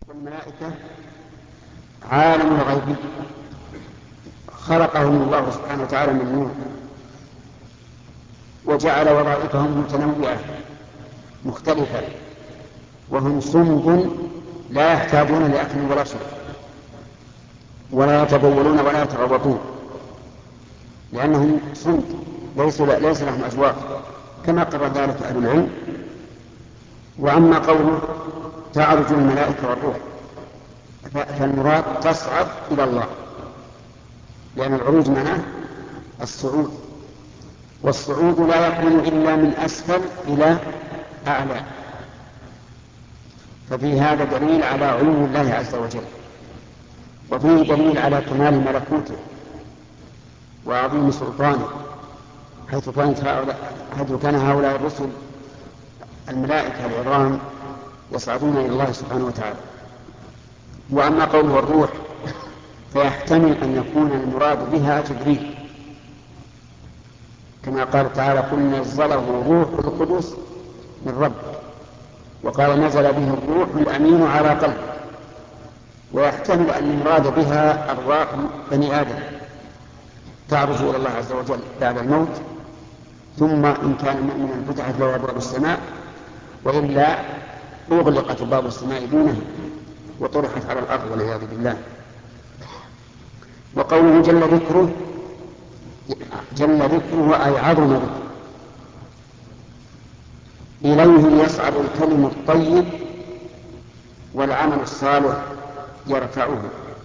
والملائكة عالم الغيب خلقهم الله سبحانه وتعالى من نور، وجعل وظائفهم متنوعة مختلفة، وهم صمد لا يحتاجون لأكل ولا شرب، ولا يتبولون ولا يتغوطون، لأنهم صمد ليس لهم أزواق كما قرر ذلك أهل العلم. وأما قوله تعرج الملائكة والروح، فالمراد تصعد إلى الله، لأن العروج معناه الصعود، والصعود لا يكون إلا من أسفل إلى أعلى. ففي هذا دليل على علو الله عز وجل، وفيه دليل على كمال ملكوته وعظيم سلطانه، حيث كان هؤلاء الرسل الملائكة العظام يصعدون إلى الله سبحانه وتعالى. وأما قوله الروح فيحتمل أن يكون المراد بها جبريل، كما قال تعالى قل نزله روح القدس من ربك، وقال نزل به الروح الأمين على قلبه. ويحتمل أن المراد بها أرواح بني آدم تعرج إلى الله عز وجل بعد الموت، ثم إن كان مؤمنا فتحت له أبواب السماء، وإلا أغلقت باب السماء دونه وطرحت على الأرض والعياذ بالله. وقوله جل ذكره أي عظم ذكره. إليه يصعد الكلم الطيب والعمل الصالح يرفعه.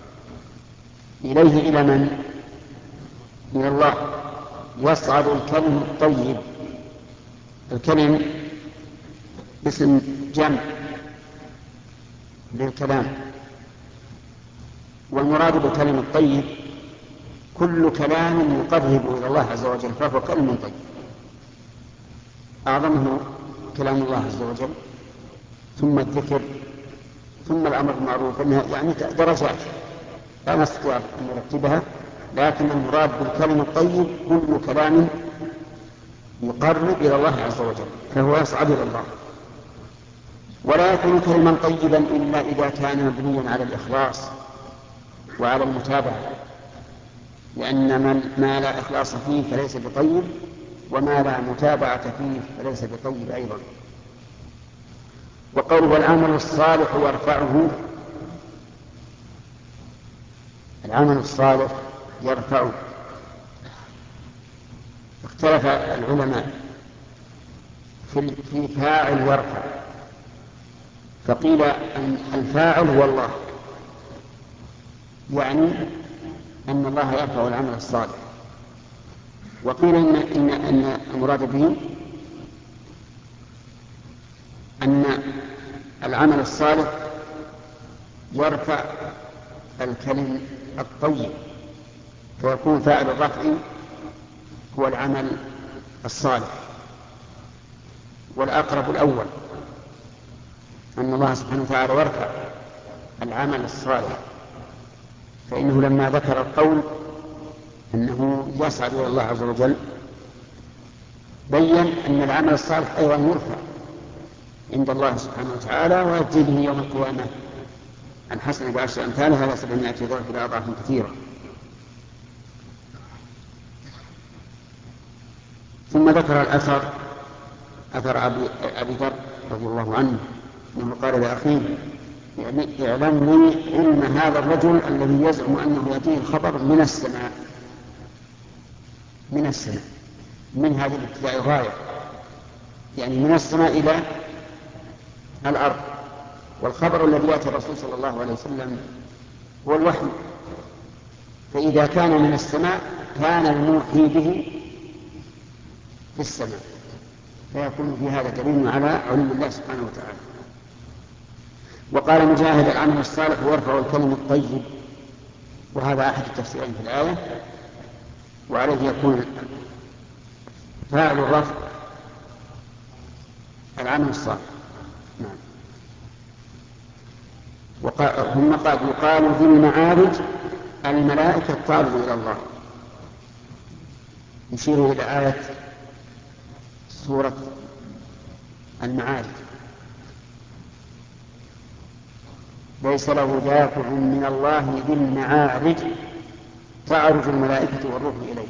إليه إلى من؟ إلى الله. يصعد الكلم الطيب، الكلم اسم جمع للكلام، والمراد بالكلم الطيب كل كلام يقرب إلى الله عز وجل فهو كلم طيب. أعظمه كلام الله عز وجل، ثم الذكر، ثم الأمر بالمعروف، يعني درجات لا نستطيع أن نرتبها، لكن المراد بالكلم الطيب كل كلام يقرب إلى الله عز وجل فهو يصعد إلى الله. ولا يكون كلما طيبا إلا إذا كان مبنيا على الإخلاص وعلى المتابعة، لأن ما لا إخلاص فيه فليس بطيب، وما لا متابعة فيه فليس بطيب أيضا. وقوله العمل الصالح يرفعه، العمل الصالح يرفعه. اختلف العلماء في فاعل يرفع، فقيل أن الفاعل هو الله، يعني أن الله يرفع العمل الصالح. وقيل إن المراد به أن العمل الصالح يرفع الكلم الطيب، فيكون فاعل الرفع هو العمل الصالح. والأقرب الأول، أن الله سبحانه وتعالى يرفع العمل الصالح، فإنه لما ذكر القول أنه يصعد إلى الله عز وجل بين أن العمل الصالح أيضا يرفع عند الله سبحانه وتعالى، ويأتي به يوم القيامة الحسنة بعشر أمثالها إلى 700 ضعف إلى أضعاف كثيرة. ثم ذكر الأثر، أثر أبي ذر رضي الله عنه أنه قال لأخيه اعلمني علم هذا الرجل الذي يزعم أنه يأتيه الخبر من السماء، من هذه الابتداء غاية، يعني من السماء إلى الأرض. والخبر الذي يأتي الرسول صلى الله عليه وسلم هو الوحي، فإذا كان من السماء كان الموحي به في السماء، فيكون في هذا دليل على علم الله سبحانه وتعالى. وقال مجاهد العمل الصالح يرفع الكلم الطيب، وهذا أحد التفسيرين في الآية، وعليه يكون فاعل الرفع العمل الصالح. نعم. ثم قال يقال في المعارج الملائكة تعرج إلى الله، يشير إلى آية سورة المعارج. ليس له دافع من الله ذي المعارج تعرج الملائكة والروح إليه.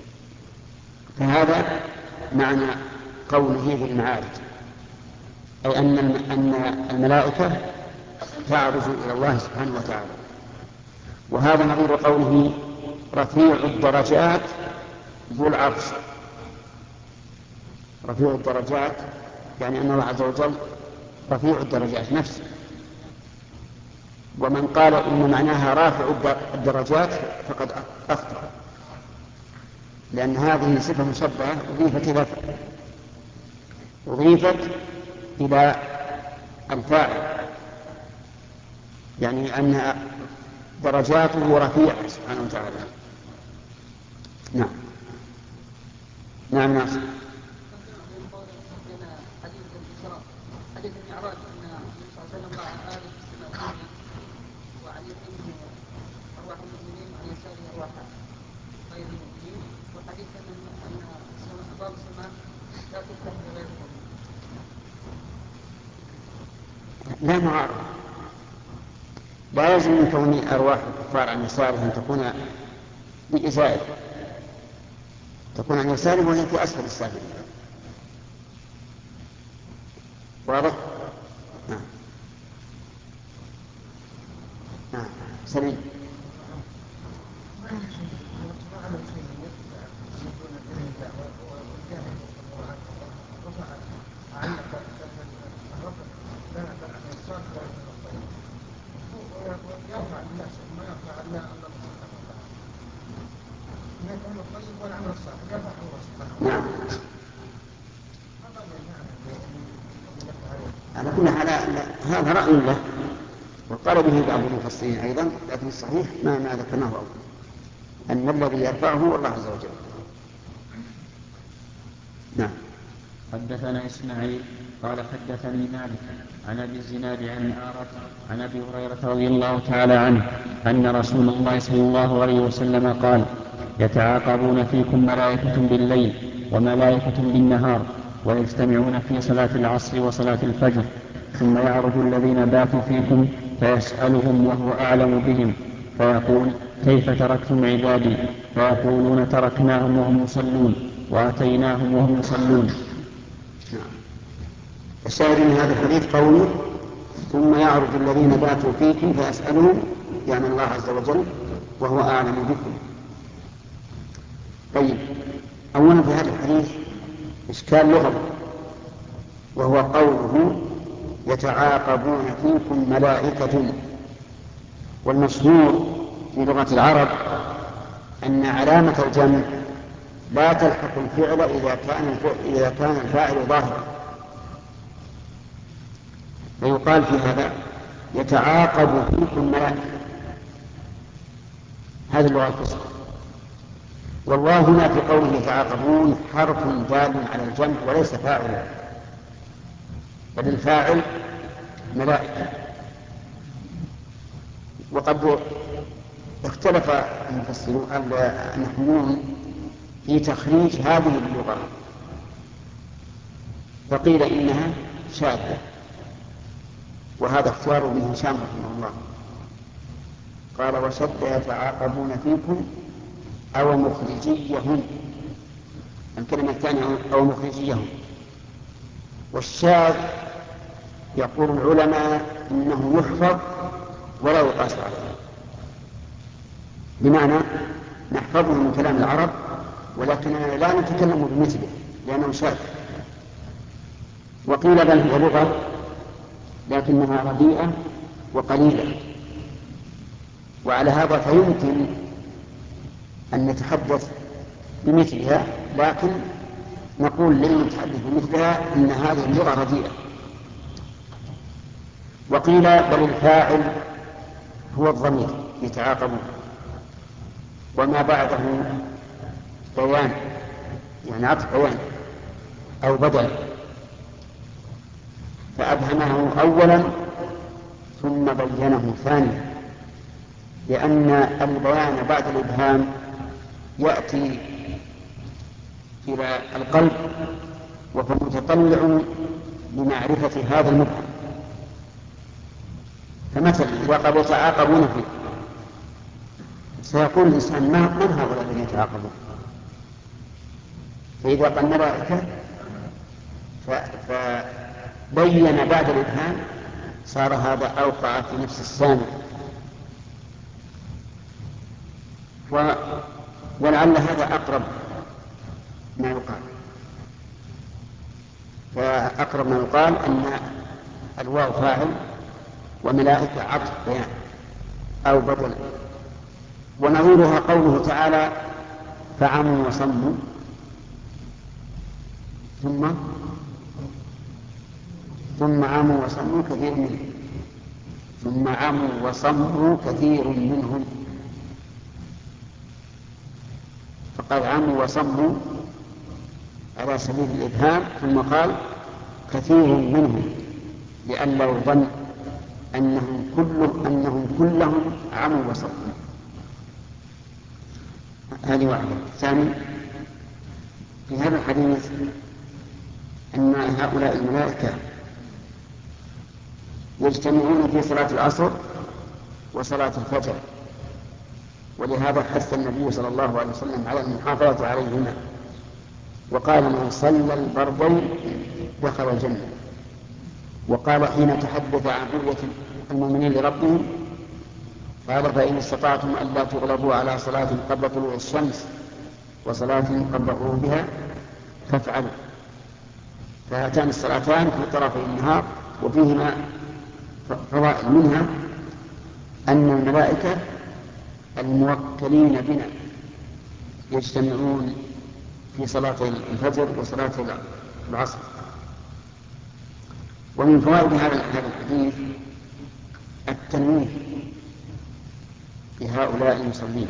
فهذا معنى قوله ذي المعارج، أي أن الملائكة تعرج إلى الله سبحانه وتعالى. وهذا نظير قوله رفيع الدرجات ذو العرش. رفيع الدرجات يعني أن الله عز وجل رفيع الدرجات نفسه. ومن قال إن معناها رافع الدرجات فقد أخطأ، لأن هذه صفة مشبهة أضيفت إلى الفاعل، يعني أن درجاته رفيعة سبحانه وتعالى. نعم. نعم ناصر. حديث المعراج أن النبي صلى الله عليه وسلم رأى آدم في السماء الدنيا وعن يمينه أرواح المؤمنين وعن يساره أرواح غير المؤمنين، وحديث أن أبواب السماء لا تفتح بغير المؤمنين. لا معارضة، لا يلزم من كون أرواح الكفار عن يساره أن تكون بإزائه، تكون عن يساره وهي في أسفل السافلين. واضح؟ نعم. نعم. سليم. نعم. على كل حال هذا رأي له وقال به بعض المفسرين أيضا، لكن الصحيح ما ذكرناه أولا أن الذي يرفعه هو الله عز وجل. نعم. حدثنا إسماعيل قال حدثني مالك عن أبي الزناد عن أعرج عن أبي هريرة رضي الله تعالى عنه أن رسول الله صلى الله عليه وسلم قال: يتعاقبون فيكم ملائكة بالليل وملائكة بالنهار، ويجتمعون في صلاة العصر وصلاة الفجر، ثم يعرج الذين باتوا فيكم فيسألهم وهو أعلم بهم، فيقول: كيف تركتم عبادي؟ فيقولون: تركناهم وهم يصلون وأتيناهم وهم يصلون. الشاهد من هذا الحديث قوله: ثم يعرج الذين باتوا فيكم فيسألهم، يعني الله عز وجل، وهو أعلم بكم. طيب، أولا في هذا الحديث إشكال لغوي، وهو قوله يتعاقبون فيكم ملائكة. والمشهور في لغة العرب أن علامة الجمع لا تلحق الفعل إذا كان الفاعل ظاهرا، ويقال في هذا يتعاقب فيكم ملائكة. هذه اللغة الفصحى. والله هنا في قوله يتعاقبون حرف دال على الجمع وليس فاعلا، بل الفاعل ملائكة. وقد اختلف المفسرون النحويون في تخريج هذه اللغة، فقيل إنها شاذة، وهذا اختيار ابن هشام رحمه الله، قال: وشد يتعاقبون فيكم أو مخرجيهم، الكلمة الثانية أو مخرجيهم. والشاذ يقول العلماء إنه يحفظ ولا يقاس عليه، بمعنى نحفظه من كلام العرب ولكننا لا نتكلم بمثله لأنه شاذ. وقيل بل هو لغة لكنها رديئة وقليلة، وعلى هذا فيمكن أن نتحدث بمثلها، لكن نقول للمتحدث بمثلها إن هذه اللغة رديئة. وقيل بل الفاعل هو الضمير يتعاقبون، وما بعده بيان، يعني عطف بيان أو بدل، فأبهمه أولا ثم بينه ثانيا، لأن البيان بعد الإبهام يأتي إلى القلب وهو متطلع لمعرفة هذا المبهم، فمثلا إذا قد يتعاقبون فيه سيقول الإنسان من هؤلاء الذين يتعاقبون؟ فإذا قال الملائكة فبين بعد الإبهام صار هذا أوقع في نفس السامع، ولعل هذا أقرب ما يقال. فأقرب ما يقال أن الواو فاعل وملائكة عطف بيان أو بدل. ونظيرها قوله تعالى فعموا وصموا ثم عموا وصموا كثير منهم، ثم عموا وصموا كثير منهم، فقال عموا وصموا على سبيل الإبهام، ثم قال كثير منهم لئلا يظن أنهم كلهم عموا وصموا. هذه واحدة. ثاني، في هذا الحديث أن هؤلاء الملائكة يجتمعون في صلاة العصر وصلاة الفجر، ولهذا حث النبي صلى الله عليه وسلم على المحافظة عليهما، وقال من صلى البردين دخل الجنة. وقال حين تحدث عن رؤية المؤمنين لربهم قال فإن استطعتم ألا تغلبوا على صلاة قبل طلوع الشمس وصلاة قبل غروبها فافعلوا. فهاتان الصلاتان في طرفي النهار وفيهما فضائل، منها أن الملائكة الموكلين بنا يجتمعون في صلاة الفجر وصلاة العصر. ومن فوائد هذا الحديث التنويه بهؤلاء المصلين،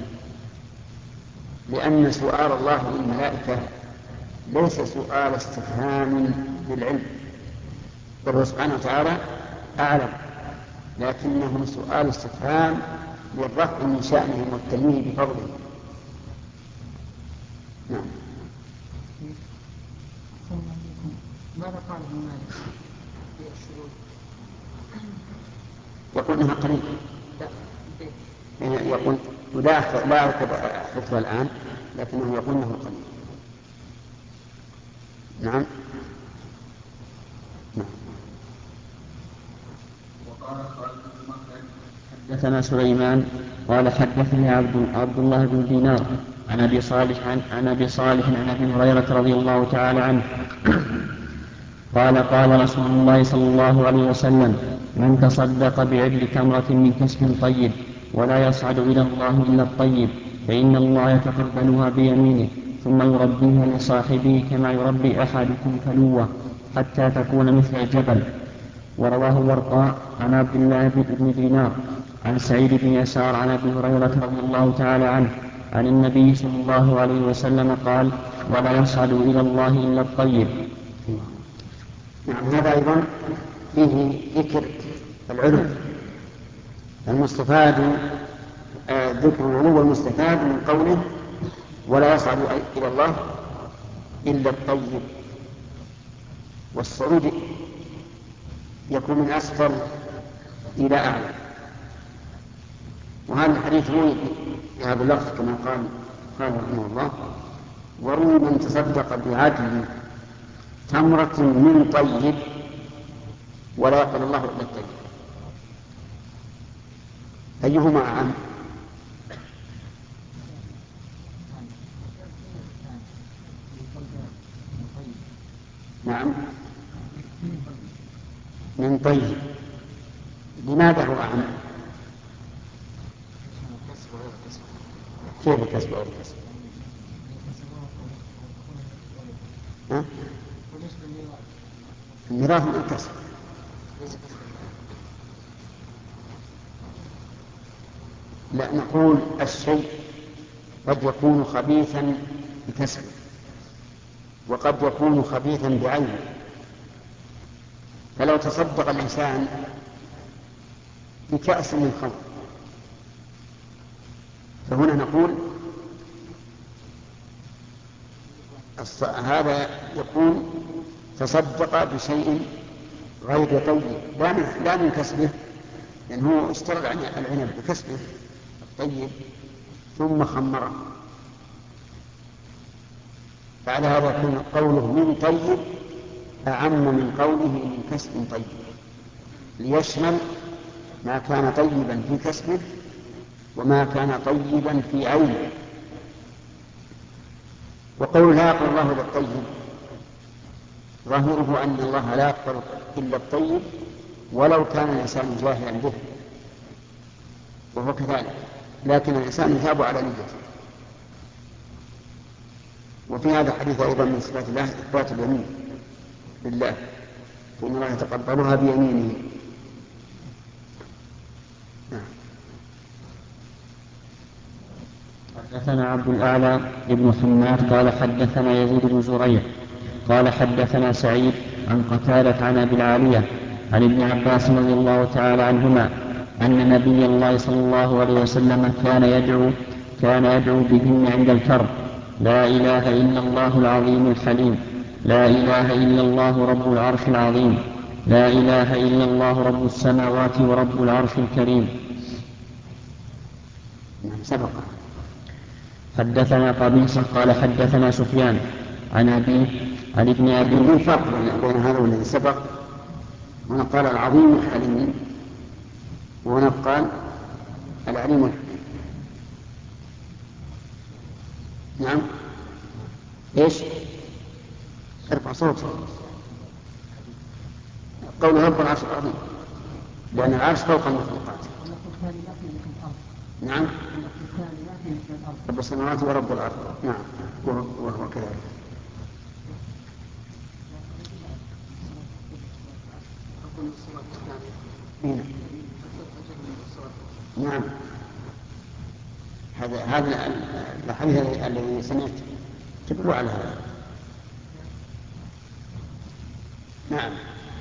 لأن سؤال الله للملائكة ليس سؤال استفهام للعلم، بل سبحانه وتعالى أعلم، لكنه سؤال استفهام للرفع من شأنهم والتنويه بفضله. نعم. ماذا قال ابن مالك في الشروط؟ يقول انها قليل. يقول لا أركب حفظها الآن، لكنه يقول انه قليل. نعم. وقال حدثنا سليمان قال حدثني عبد الله بن دينار عن ابي صالح عن ابي هريره رضي الله تعالى عنه قال قال رسول الله صلى الله عليه وسلم من تصدق بعدل تمرة من كسب طيب ولا يصعد إلى الله إلا الطيب فإن الله يتقبلها بيمينه ثم يربيها لصاحبه كما يربي أحدكم فلوة حتى تكون مثل الجبل. ورواه ورقاء عن عبد الله بن دينار عن سعيد بن يسار عن ابي هريره رضي الله تعالى عنه عن النبي صلى الله عليه وسلم قال ولا يصعد الى الله الا الطيب. نعم. هذا ايضا فيه ذكر العلو المستفاد، ذكر العلو المستفاد من قوله ولا يصعد الى الله الا الطيب. والصعود يكون من أسفل إلى أعلى. وهذا الحديث روي بهذا اللفظ كما قال رحمه الله وروي من تصدق بعدل تمرة من طيب ولا يقبل الله إلا الطيب. أيهما أعم؟ نعم من طيب. لماذا هو أعم؟ كيف الكسب أو الكسب؟ الميراث من الكسب. لا، نقول الشيء قد يكون خبيثا بكسبه وقد يكون خبيثا بعينه. فلو تصدق الإنسان بكأس من خمر فهنا نقول هذا يكون تصدق بشيء غير طيب لا من كسبه لأنه اشترط عن العنب بكسبه الطيب ثم خمره، فعلى هذا يكون قوله من طيب أعم من قوله من كسب طيب، ليشمل ما كان طيبا في كسبه وما كان طيبا في عينه. وقول لا يقبل الله إلا الطيب ظاهره أن الله لا يقبل إلا الطيب ولو كان الإنسان جاهلا به، وهو كذلك، لكن الإنسان يثاب على نيته. وفي هذا الحديث أيضا من صفات الله إثبات اليمين لله، فإن الله يتقبلها بيمينه. حدثنا عبد الأعلى بن حماد قال حدثنا يزيد بن زريع قال حدثنا سعيد عن قتادة عن أبي العالية عن ابن عباس رضي الله تعالى عنهما أن نبي الله صلى الله عليه وسلم كان يدعو بهن عند الكرب: لا إله إلا الله العظيم الحليم، لا إله إلا الله رب العرش العظيم، لا إله إلا الله رب السماوات ورب العرش الكريم. سبق. حدثنا قبيصة قال حدثنا سفيان عن أبيه عن ابن أبي. من فرق بين هذا والذي سبق؟ هنا قال العظيم الحليم وهنا قال العليم الحليم. نعم. ايش؟ ارفع صوتك. قول رب العرش العظيم، لأن العرش فوق المخلوقات. نعم. رب السماوات ورب الأرض. نعم، وهو كذلك. نعم. هذا الحديث الذي سمعت تدل على هذا. نعم.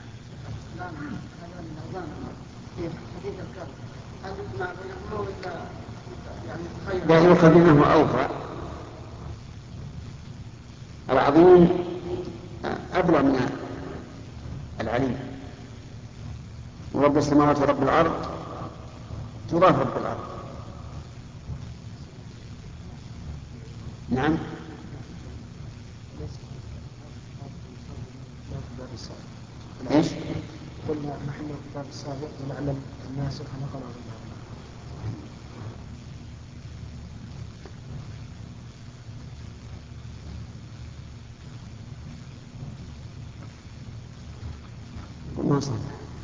لا يؤخذ منه أوفى. العظيم أبلغ من العليم، ورب السماوات ورب الأرض تضاف رب الأرض. نعم. ايش؟ قلنا نحن الكتاب السابق ونعلم الناس نقرأ بالله. ما صح،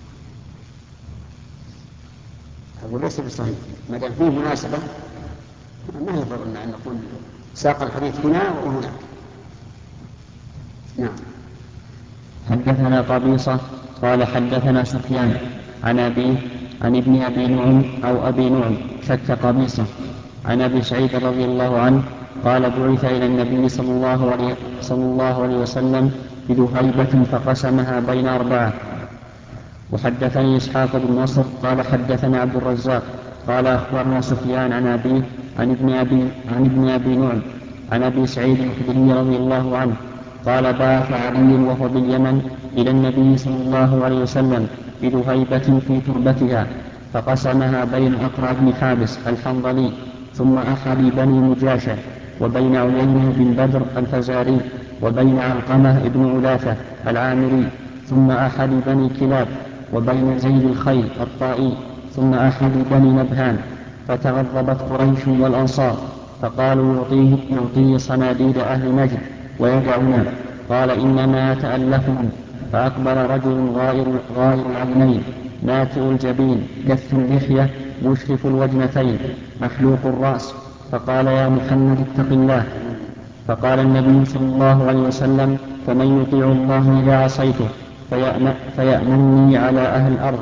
هذا ليس بصحيح. ما دام فيه مناسبة ما يضر أن نقول ساق الحديث هنا وهناك. نعم. حدثنا قبيصة قال حدثنا سفيان عن أبيه عن ابن أبي نعم أو أبي نعم شك قبيصة عن أبي سعيد رضي الله عنه قال: بعث إلى النبي صلى الله عليه وسلم بذهيبة فقسمها بين 4. وحدثني إسحاق بن نصر قال حدثنا عبد الرزاق قال أخبرنا سفيان عن أبيه عن ابن أبي نعم عن أبي سعيد الخدري رضي الله عنه قال: بعث علي وهو باليمن إلى النبي صلى الله عليه وسلم بذهيبة في تربتها فقسمها بين أقرع بن حابس الحنظلي ثم أحد بني مجاشة وبين عيينة بن بدر الفزاري وبين علقمة بن علاثة العامري ثم أحد بني كلاب وبين زيد الخيل الطائي ثم أحد بني نبهان. فتغضبت قريش والأنصار فقالوا: يعطيه صناديد أهل نجد ويدعنا. قال: إنما يتألفهم. فأقبل رجل غائر العينين ناتئ الجبين كث اللحية مشرف الوجنتين محلوق الرأس، فقال: يا محمد اتق الله. فقال النبي صلى الله عليه وسلم: فمن يطيع الله إذا عصيته فيأمنني على أهل الأرض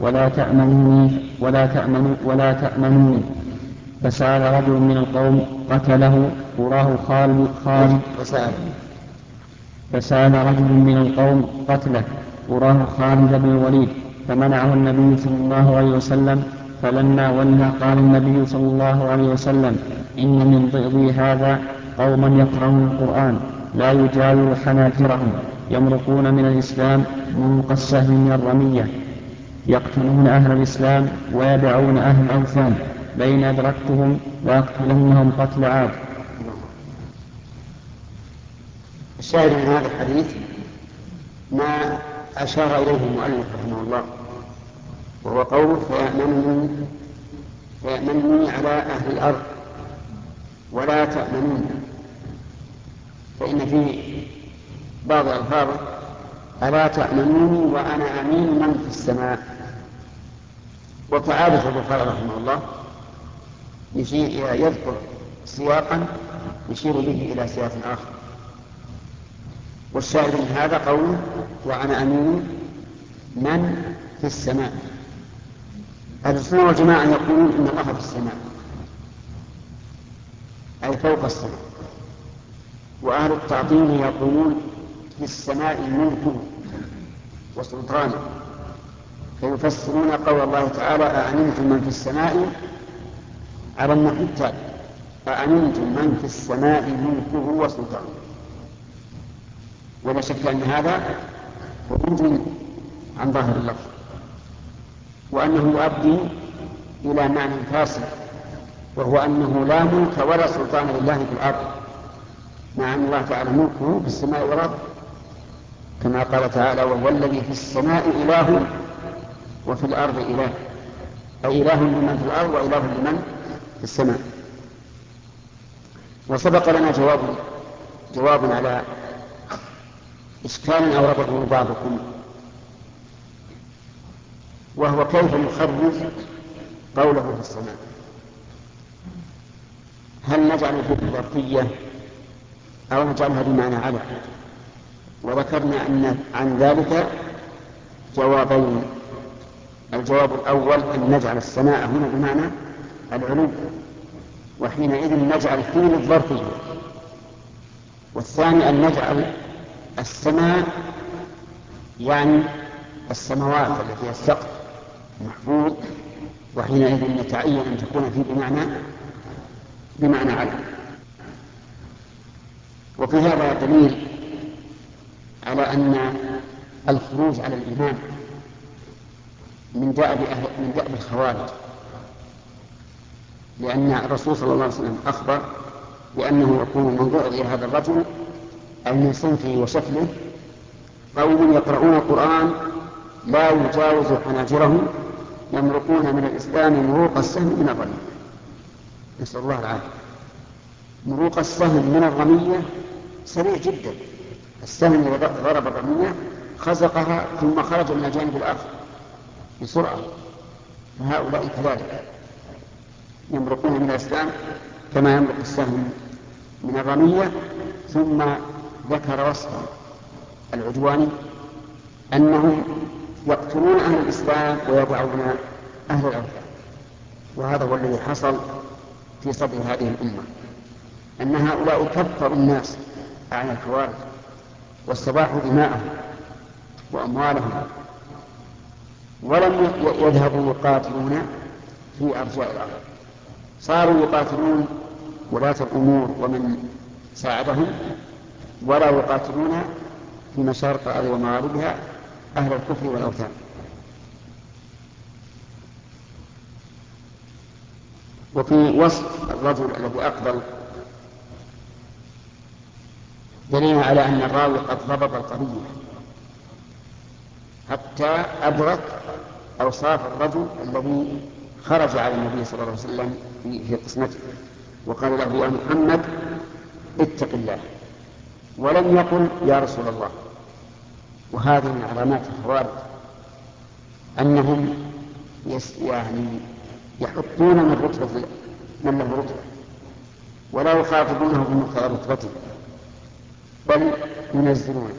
ولا تأمنوني. فسأل رجل من القوم قتله وراه خالد فسأل رجل من القوم قتله وراه خالد بن الوليد فمنعه النبي صلى الله عليه وسلم. فلما ولى قال النبي صلى الله عليه وسلم: إن من ضئضي هذا قوما يقرؤون القرآن لا يجاور حناجرهم يمرقون من الإسلام موق السهم من الرمية. يقتلون أهل الإسلام ويدعون أهل الأوثان لئن أدركتهم لأقتلنهم قتل عاد. الشاهد من هذا الحديث ما أشار إليه المؤلف رحمه الله، وهو قوله فيأمنني على أهل الأرض ولا تأمنون، فإن في بعض الألفاظ ألا تأمنوني وأنا أمين من في السماء. وكعادة البخاري رحمه الله يذكر سياقا يشير به إلى سياق آخر، والشاهد من هذا قوله وأنا أمين من في السماء. أهل السنة والجماعة يقولون إن الله في السماء أي فوق السماء، وأهل التعطيل يقولون في السماء ملكه وسلطانه، فيفسرون قول الله تعالى أأمنتم من في السماء على النحو التالي أأمنتم من في السماء ملكه وسلطانه. ولا شك أن هذا خروج عن ظاهر اللفظ، وأنه يؤدي إلى معنى فاسد، وهو أنه لا ملك ولا سلطان لله في الأرض، مع أن الله تعالى ملكه في السماء والأرض، كما قال تعالى وهو الذي في السماء إله وفي الأرض إله، أي إله لمن في الأرض وإله لمن في السماء. وسبق لنا جواب على إشكال أورده بعضكم، وهو كيف نخرج قوله في السماء، هل نجعل في الظرفية أو نجعلها بمعنى على؟ وذكرنا أن عن ذلك جوابين. الجواب الأول أن نجعل السماء هنا بمعنى العلو، وحينئذ نجعل فيه الظرفية. والثاني أن نجعل السماء يعني السماوات التي هي السقف محفوظ، وحينئذ نتعين أن تكون فيه بمعنى على. وفي هذا دليل على أن الخروج على الإمام من دأب الخوارج، لأن الرسول صلى الله عليه وسلم أخبر بأنه يكون منظور إلى هذا الرجل أو من صنفه وشكله قوم يقرؤون القرآن لا يجاوز حناجرهم يمرقون من الإسلام مروق السهم من الرمية. نسأل الله العافية. مروق السهم من الرمية سريع جدا، السهم إذا ضرب الرمية خزقها ثم خرج من الجانب الآخر بسرعة، فهؤلاء كذلك يمرقون من الإسلام كما يمرق السهم من الرمية. ثم ذكر وصفا العدواني أنهم يقتلون أهل الإسلام ويضعون أهل الأوثان، وهذا هو الذي حصل في صدر هذه الأمة، أن هؤلاء كفروا الناس عن الخوارج واستباحوا دماءهم وأموالهم، ولم يذهبوا يقاتلون في أرجاء الأرض، صاروا يقاتلون ولاة الأمور ومن ساعدهم، ولا يقاتلون في مشارق الأرض ومغاربها أهل الكفر والأوثان. وفي وصف الرجل الذي أقبل دليل على أن الراوي قد ضبط القضية حتى أدرك أوصاف الرجل الذي خرج على النبي صلى الله عليه وسلم في قسمته وقال له يا محمد اتق الله، ولم يقل يا رسول الله. وهذه من علامات الخوارج أنهم يحطون من رتبة من له رتبة ولا يخاطبونه بمقتضى رتبته بل ينزلونه.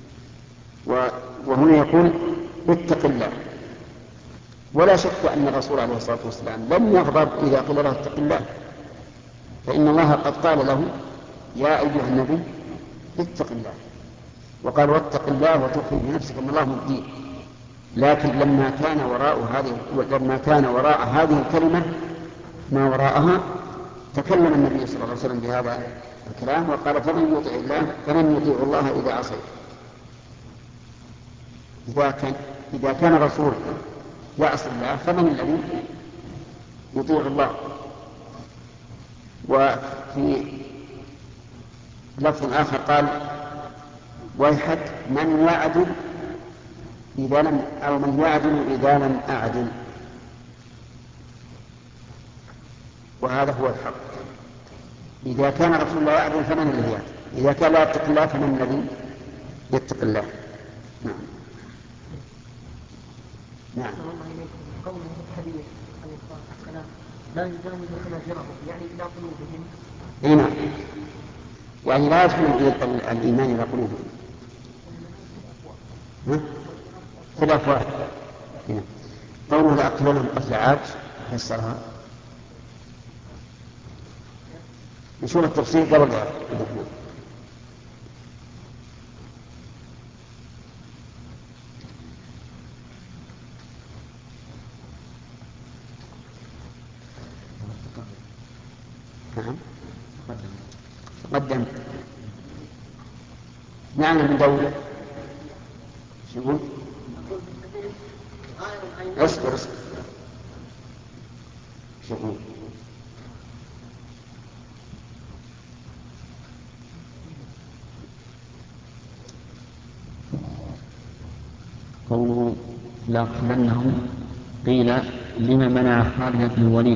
وهنا يقول اتق الله، ولا شك أن الرسول عليه الصلاة والسلام لم يغضب إذا قيل له اتق الله، فإن الله قد قال له يا أيها النبي اتق الله، وقال واتق الله وتخفي بنفسك أن الله مبديه. لكن لما كان وراء هذه الكلمة ما وراءها تكلم النبي صلى الله عليه وسلم بهذا الكلام وقال فمن يطيع الله إذا عصيت. إذا كان الرسول يعصي الله فمن الذي يطيع الله؟ وفي لفظ آخر قال ويحك من يعدل إذا لم أو من يعدل إذا لم أعدل. وهذا هو الحق. إذا كان رسول الله يعدل فمن الذي يعدل؟ إذا كان لا يتق الله فمن الذي يتق الله؟ نعم. نعم. قوله في الحديث عليه الصلاة والسلام لا يجاوز حناجرهم يعني إلى قلوبهم. اي نعم، يعني لا يدخل الإيمان إلى قلوبهم في الأفواه. قوله لأقتلنهم قتل عاد فسرها. نشوف التفسير قبل ذلك. نعم تقدم. نعم من دولة شو اصبر شو قوله لأقتلنهم قيل لما منع خالد بن الوليد؟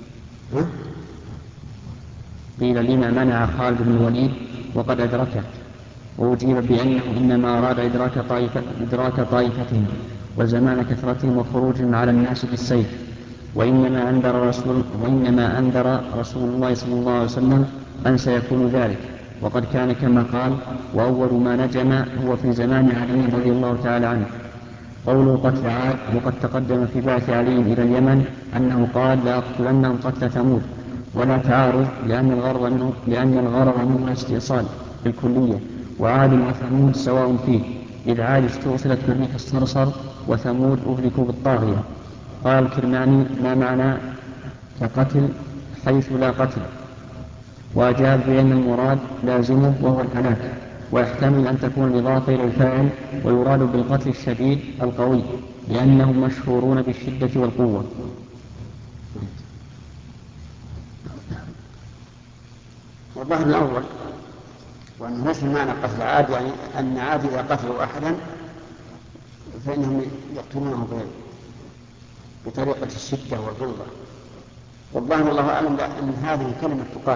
قيل لما منع خالد بن الوليد وقد أدركه، وأجيب بأنه إنما أراد إدراك طائفتهم وزمان كثرتهم وخروجهم على الناس بالسيف، وإنما أنذر رسول الله صلى الله عليه وسلم أن سيكون ذلك، وقد كان كما قال وأول ما نجم هو في زمان علي رضي الله تعالى عنه. قوله قتل عاد وقد تقدم في بعث علي إلى اليمن أنه قال لأقتلنهم قتل ثمود، ولا تعارض لأن الغرض منه الاستئصال بالكلية، وعاد وثمود سواء فيه، إذ عاد استوصلت بالريح الصرصر وثمود أهلكوا بالطاغية. قال الكرماني ما معنى كقتل حيث لا قتل، وأجاب بأن المراد لازمه وهو الهلاك، ويحتمل أن تكون الإضافة إلى الفاعل ويراد بالقتل الشديد القوي لأنهم مشهورون بالشدة والقوة. والله الأول وأنه ليس معنى قتل عاد يعني أن عاد إذا قتلوا أحدا فإنهم يقتلونه بطريقة الشدة والغلظة. والله أعلم أن هذه الكلمة تقال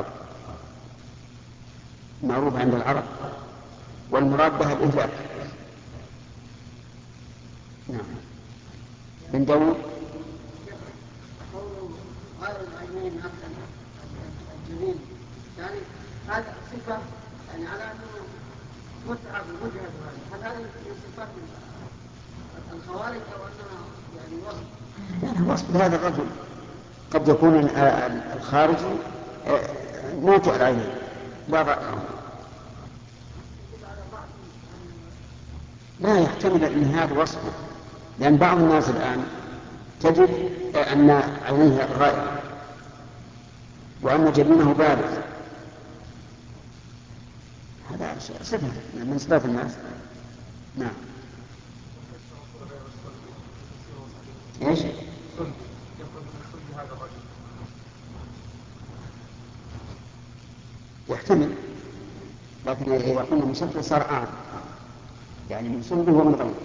معروفة عند العرب والمراد بها الإهلاك. نعم. من داود غير العينين الجميل يعني هذا صفة يعني على أنه متعب ومجهد، هل هذه من صفات الخوارج أو أنها يعني وصف؟ يعني وصف هذا الرجل قد يكون الخارجي موتع العينين لا رأيه، لا يحتمل أن هذا وصفه، لأن بعض الناس الآن تجد أن عينيه غائرة وأن جبينه بارز، هذا صفة من صفات الناس. نعم. ايش؟ يحتمل، لكن إذا قلنا مسلم صار أعلى يعني من صلبه ومن غيره.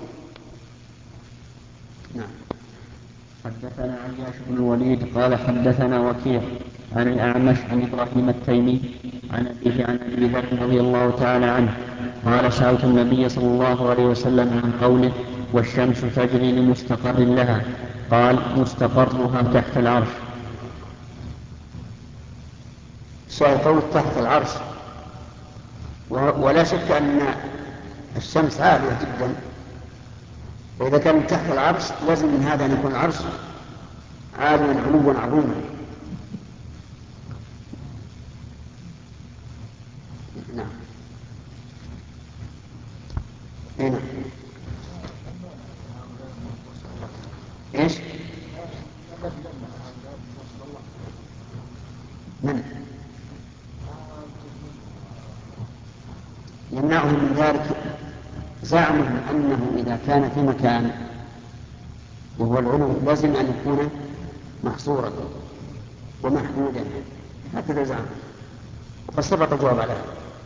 نعم. حدثنا عياش بن الوليد قال حدثنا وكيع عن الأعمش عن إبراهيم التيمي عن أبيه عن أبي ذر رضي الله تعالى عنه قال سألت النبي صلى الله عليه وسلم عن قوله والشمس تجري لمستقر لها، قال مستقرها تحت العرش. سيكون تحت العرش، ولا شك أن الشمس عالية جدا، وإذا كان تحت العرش لازم من هذا أن يكون العرش عاليا علوا عظيما. نعم. هنا ايش؟ من يمنعه من ذلك؟ زعمهم أنه إذا كان في مكان وهو العلو لازم أن يكون محصورا ومحدودا، هكذا زعم، فسبق الجواب على هذا.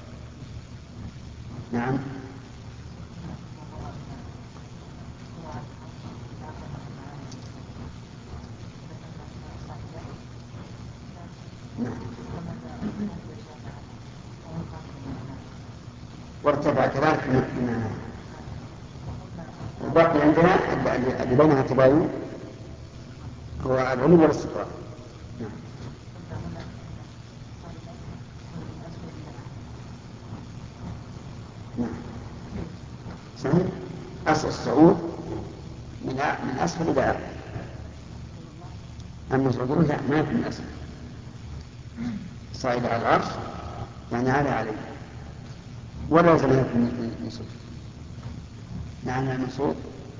نعم. وارتفع كذلك من الباقي عندنا اللي بينها تباين هو العلو والاستقرار. نعم. صحيح. أصل الصعود من أسفل إلى أعلى، أما الصعود لا، ما يكون من أسفل. صعد على العرش يعني عليه ولا يزال يكون من صوت. نعم من صوت.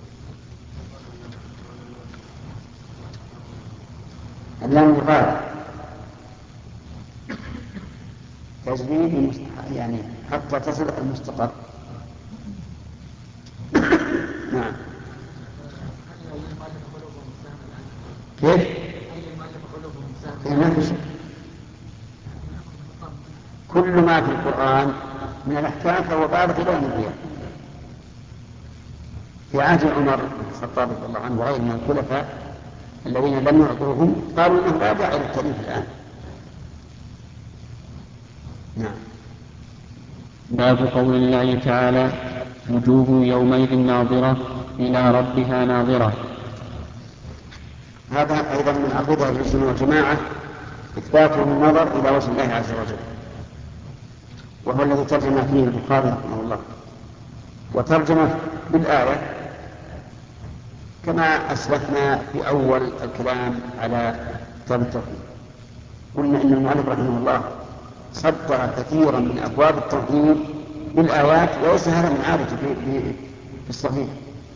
اللام الغاية تجري يعني حتى تصل المستقر. نعم. كيف؟ كل ما في القرآن من الأحكام فهو بالغ إلى يوم القيامة. في عهد عمر بن الخطاب رضي الله عنه وغيره من الخلفاء الذين لم يعطوهم قالوا انه لا داعي للتأليف الآن. نعم. باب قول الله تعالى وجوه يومئذ ناظرة إلى ربها ناظرة. هذا أيضا من عقيدة أهل السنة والجماعة إثبات النظر إلى وجه الله عز وجل، وهو الذي ترجم فيه البخاري رحمه الله، وترجم بالآية كما أسلفنا في أول الكلام على كتاب التوحيد. قلنا إن المؤلف رحمه الله صدر كثيرا من أبواب التوحيد بالآيات وليس هذا من عادته في الصحيح،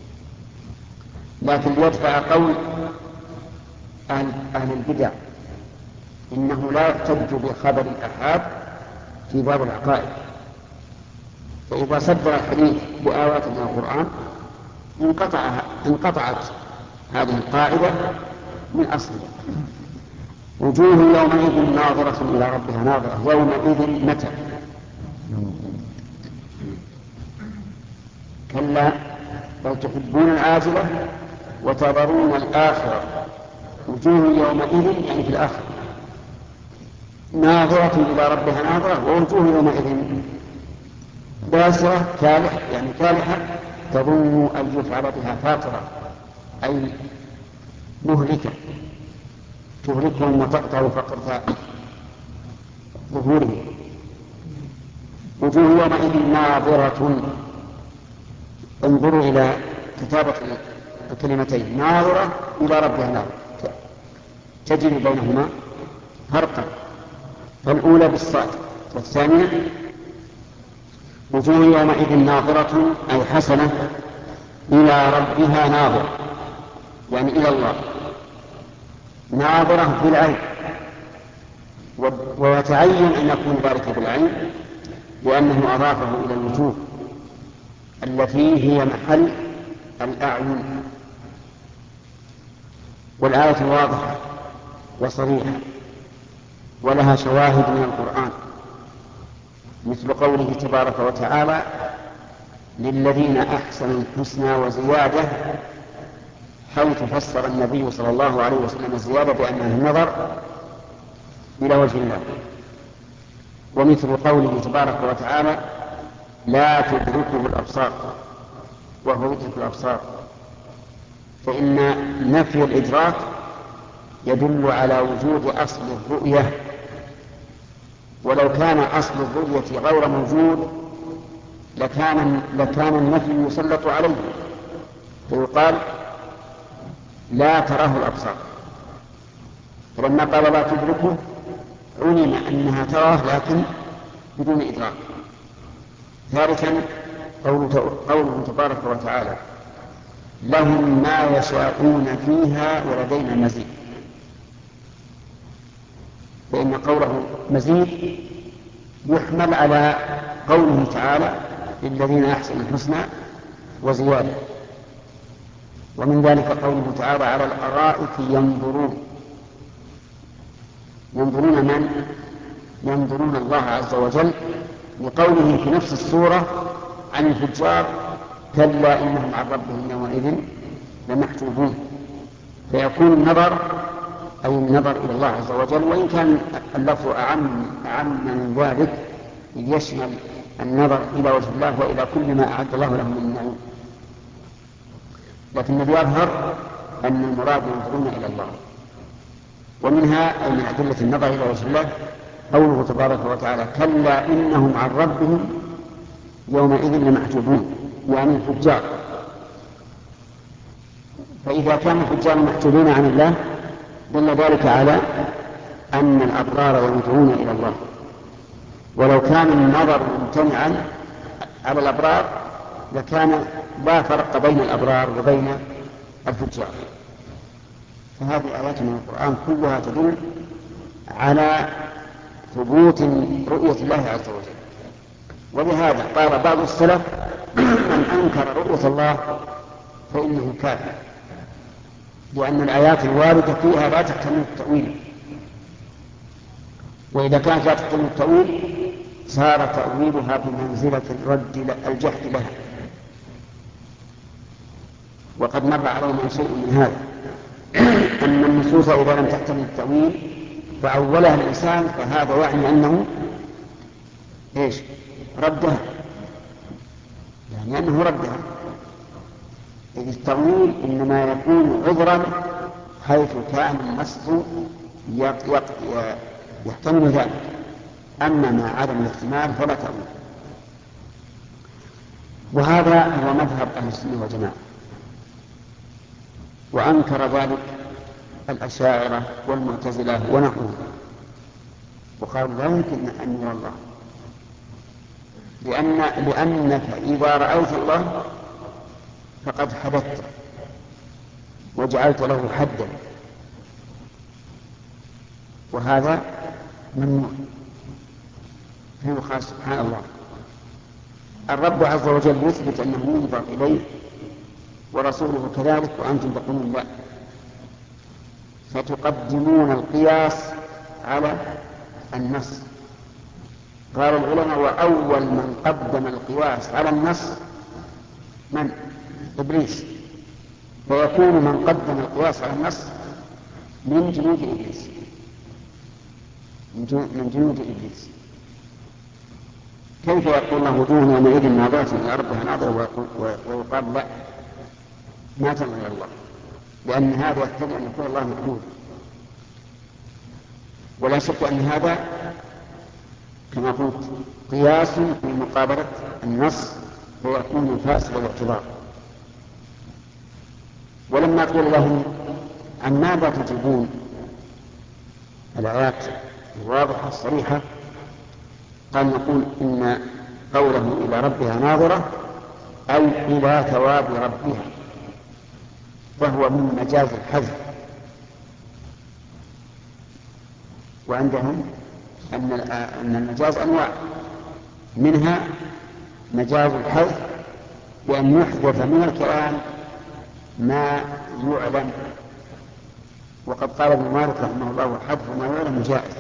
لكن ليدفع قول أهل البدع إنه لا يحتج بخبر الآحاد في باب العقائد، فإذا صدر الحديث بآيات من القرآن انقطعت هذه القاعدة من أصلها. وجوه يومئذ ناظرة إلى ربها ناظرة. يومئذ متى؟ كلا بل تحبون العاجلة وتذرون الآخرة. وجوه يومئذ يعني في الآخرة ناظرة إلى ربها ناظرة، ووجوه يومئذ باسرة كالح يعني كالحة تظن أن يفعل بها فاقرة أي مهلكة تهلكهم وتقطع فقر ظهورهم. وجوه يومئذ ناظرة. انظروا إلى كتابة الكلمتين ناظرة إلى ربها ناظرة تجري بينهما فرقا، فالأولى بالصاد والثانية وجوه يومئذ ناظرة أي حسنة إلى ربها ناظرة يعني إلى الله ناظرة بالعين، ويتعين أن يكون ذلك بالعين لأنه أضافه إلى الوجوه التي هي محل الأعين. والآية واضحة وصريحة ولها شواهد من القرآن، مثل قوله تبارك وتعالى للذين أحسنوا الحسنى وزيادة، حيث فسر النبي صلى الله عليه وسلم الزيادة بأنها النظر إلى وجه الله. ومثل قوله تبارك وتعالى لا تدركه الأبصار وهو يدرك الأبصار، فإن نفي الإدراك يدل على وجود أصل الرؤية، ولو كان أصل الرؤية غير موجود لكان النفي يسلط عليه فيقال لا تراه الأبصار، فلما قال لا تدركه علم أنها تراه لكن بدون إدراك. ثالثا قوله تبارك وتعالى لهم ما يشاءون فيها ولدينا مزيد، فإن قوله مزيد يحمل على قوله تعالى للذين أحسنوا الحسنى وزيادة، ومن ذلك قوله تعالى على الأرائك ينظرون من؟ ينظرون الله عز وجل، لقوله في نفس السورة عن الفجار كلا إنهم عن ربهم يومئذ لمحجوبون. فيكون النظر أي النظر إلى الله عز وجل، وإن كان اللفظ أعم من ذلك يشمل النظر إلى وجه الله وإلى كل ما أعد الله لهم من النعيم، لكن الذي يظهر أن المراد ينظرون إلى الله. ومنها أي من أدلة النظر إلى وجه الله قوله تبارك وتعالى كلا إنهم عن ربهم يومئذ لمحجوبون، يعني الفجار. فإذا كان الفجار محجوبون عن الله دل ذلك على أن الأبرار ينظرون إلى الله، ولو كان النظر ممتنعا على الأبرار لكان لا فرق بين الأبرار وبين الفجار. فهذه آيات من القرآن كلها تدل على ثبوت رؤية الله عز وجل. ولهذا قال بعض السلف من أنكر رؤية الله فإنه كافر، لأن الآيات الواردة فيها لا تحتمل التأويل، وإذا كانت لا تحتمل التأويل صار تأويلها بمنزلة الجحد لها. وقد مر علينا شيء من هذا، أن النصوص إذا لم تحتمل التأويل فأولها الإنسان فهذا يعني أنه ردها، يعني أنه ردها. إذ التأويل إنما يكون عذرا حيث كان النص يحتمل ذلك، أما مع عدم الاحتمال فلا تأويل. وهذا هو مذهب أهل السنة والجماعة، وأنكر ذلك الأشاعرة والمعتزلة ونحوهم، وقالوا لا يمكن أن يرى الله، لأنك إذا رأيت الله فقد حدثت وجعلت له حدا، وهذا ممنوع. فيقال سبحان الله الرب عز وجل يثبت أنه ينظر إليه ورسوله كذلك وأنتم تقولون لا، فتقدمون القياس على النص. قال العلماء وأول من قدم القياس على النص من؟ إبليس. فيكون من قدم القياس على النص من جنود إبليس، من جنود إبليس. كيف يقول الله وجوه يومئذ ناظرة إلى ربها ناظرة ويقال لا ما تنظر إلى الله، لأن هذا يقتضي أن يكون الله محدود. ولا شك أن هذا كما قلت قياس في مقابلة النص ويكون فاسد الاعتبار. ولما قيل لهم عن ماذا تجيبون الآيات الواضحة الصريحة قال نقول إن قوله إلى ربها ناظرة أي إلى ثواب ربها، فهو من مجاز الحذف. وعندهم أن المجاز أنواع، منها مجاز الحذف بأن يحذف من الكلام ما يعلم، وقد قال ابن مالك رحمه الله حذف ما يعلم جائز.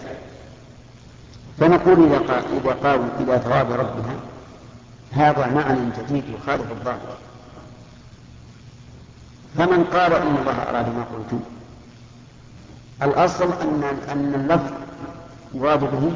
فنقول إذا قالوا إلى ثواب ربها هذا معنى جديد يخالف الظاهر. فمن قال إن الله أراد ما قلتم، الأصل أن اللفظ يراد به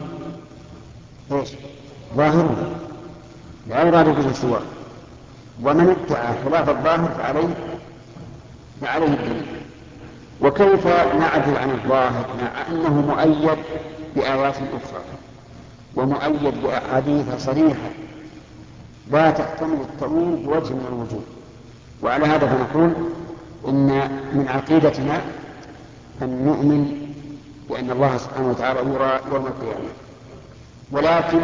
ظاهره لا يراد به سواه، ومن ادعى خلاف الظاهر فعليه الدليل. وكيف نعدل عن الظاهر مع أنه مؤيد بآيات أخرى ومؤيد بأحاديث صريحة لا تحتمل التأويل بوجه من الوجوه؟ وعلى هذا فنقول إن من عقيدتنا أن نؤمن بأن الله سبحانه وتعالى يرى يوم القيامة، ولكن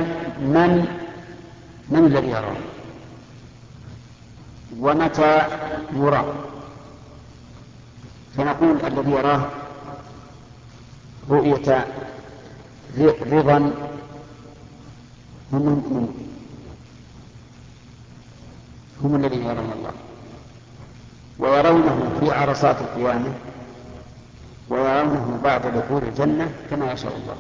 من الذي يراه ومتى يرى؟ فنقول الذي يراه رؤية رضا هم الذين يرون الله، ويرونه في عرصات القيامة، ويرونه بعد دخول الجنة كما يشاء الله.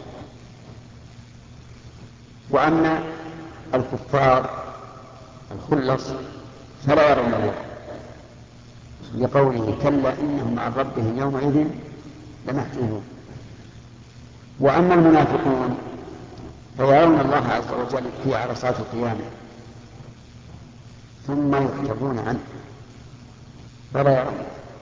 وأما الكفار الخلص فلا يرون الله، لقوله كلا إنهم عن ربهم يومئذ لمحجوبون. وأما المنافقون فيرون الله عز وجل في عرصات القيامة ثم يحجبون عنه فلا يرون،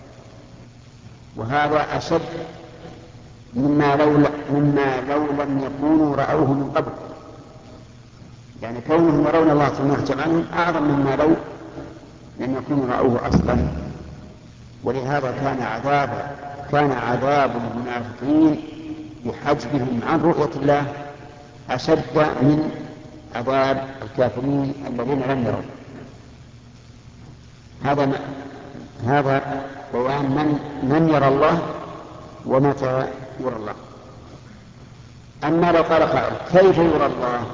وهذا أشد مما لو لم يكونوا رأوه من قبل. يعني كونهم يرون الله ثم يحجب عنهم أعظم مما لو لم يكونوا رأوه أصلا. ولهذا كان عذاب المنافقين بحجبهم عن رؤية الله أشد من عذاب الكافرين الذين لم يروا. هذا بيان من يرى الله ومتى يرى الله. أما لو قال قائل كيف يرى الله،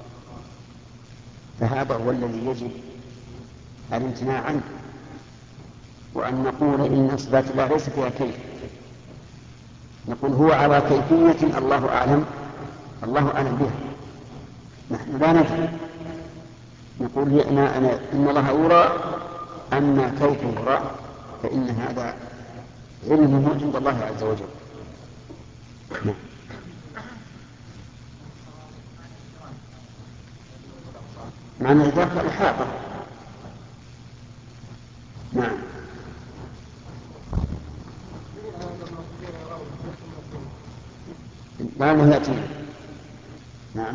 فهذا هو الذي يجب الامتناع عنه، وأن نقول إن إثبات الله ليس فيها كيف. نقول هو على كيفية الله أعلم بها، نحن لا ندري. نقول إن الله يرى، أما كيف يرى فإن هذا علمه عند الله عز وجل. معنى ذلك الإحاطة. نعم. لأنه يأتي. نعم.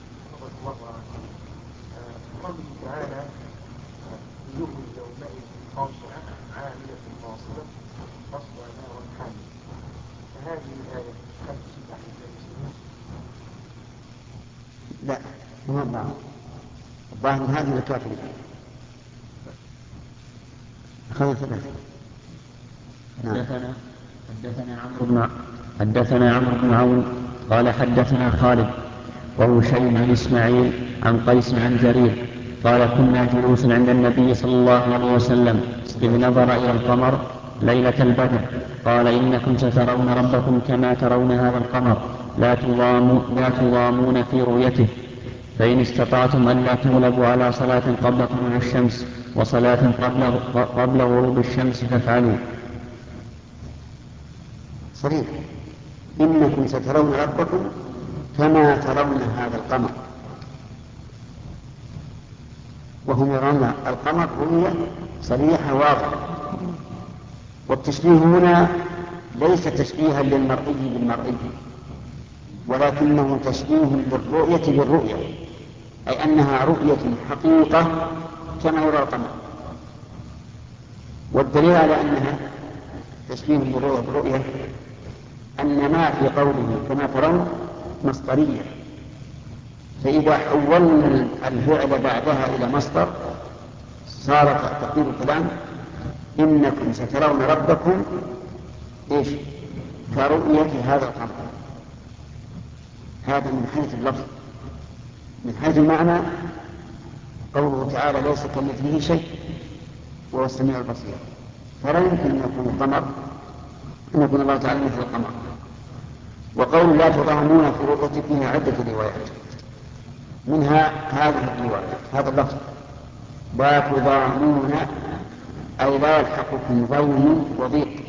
قوله تعالى وجوه يومئذ خاشعة عاملة ناصبة تصلى نارا حامية، فهذه الآية هل تصلح للمسلمين؟ لا، هو الظاهر هذه الكافرين. خلنا ثلاثة. حدثنا عمرو بن عون قال حدثنا خالد وهشيم عن إسماعيل عن قيس عن جرير قال كنا جلوسا عند النبي صلى الله عليه وسلم إذ نظر إلى القمر ليلة البدر قال إنكم سترون ربكم كما ترون هذا القمر لا تضامون في رؤيته، فإن استطعتم ألا تغلبوا على صلاة قبل طلوع الشمس وصلاة قبل غروب الشمس فافعلوا. صحيح، إنكم سترون ربكم كما ترون هذا القمر، وهم يرون القمر رؤية صريحة واضحة. والتشبيه هنا ليس تشبيها للمرئي بالمرئي، ولكنه تشبيه للرؤية بالرؤية، أي أنها رؤية حقيقة كما يرى القمر. والدليل على أنها تشبيه للرؤية بالرؤية أن ما في قوله كما ترون مصدرية، فإذا حولنا الفعل بعدها إلى مصدر صار تقدير الكلام إنكم سترون ربكم إيش كرؤية هذا القمر. هذا من حيث اللفظ. من حيث المعنى قوله تعالى ليس كمثله شيء وهو السميع البصير، فلا يمكن أن يكون الله تعالى مثل القمر. وقول لا تضامون في رؤيته فيها عدة روايات، منها هذه الرواية هذا اللفظ لا تضامون أي لا يلحقكم ضيم وضيق،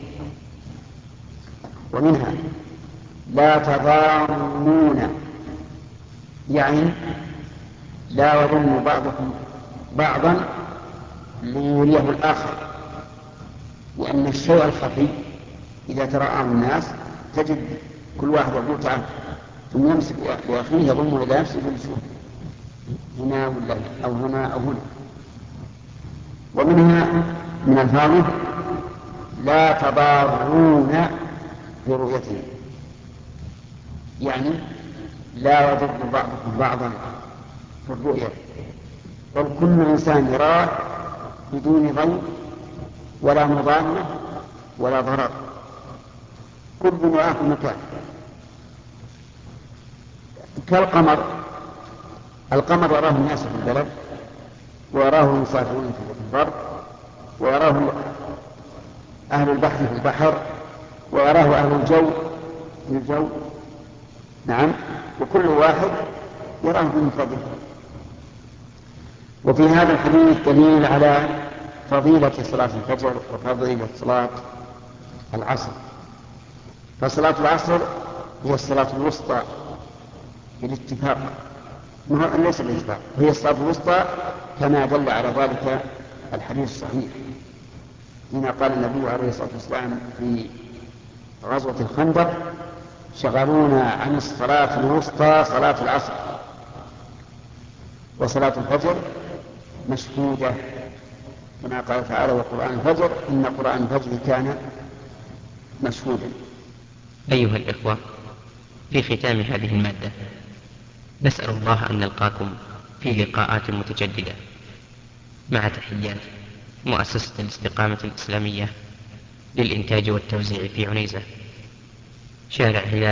ومنها لا تضامون يعني لا يضم بعضكم بعضا ليريه الآخر، لأن الشيء الخفي إذا تراءى الناس تجد كل واحد يقول تعال ثم يمسك بأخيه يضم إلى نفسه ويشوف هنا ولا أو هنا أو هنا. ومنها من الفاظه لا تضارون في رؤيته، يعني لا يضر بعضكم بعضا في الرؤية، بل كل إنسان يراه بدون ضير ولا مضامة ولا ضرر، كل يراه في مكان. كالقمر، القمر يراه الناس في البلد ويراه المسافرون في البر ويراه أهل البحر في البحر، ويراه أهل الجو في الجو. نعم، وكل واحد يراه بمفرده. وفي هذا الحديث دليل على فضيلة صلاة الفجر وفضيلة صلاة العصر. فصلاة العصر هي الصلاة الوسطى بالاتفاق، ليس بالاتفاق، هي الصلاة الوسطى كما دل على ذلك الحديث الصحيح حين قال النبي عليه الصلاة والسلام في غزوة الخندق: شغلونا عن الصلاة الوسطى صلاة العصر. وصلاة الفجر مشهودة كما قال تعالى: وقرآن الفجر إن قرآن الفجر كان مشهودا. أيها الإخوة، في ختام هذه المادة نسأل الله أن نلقاكم في لقاءات متجددة، مع تحيات مؤسسة الاستقامة الإسلامية للإنتاج والتوزيع في عنيزة، شارع هلال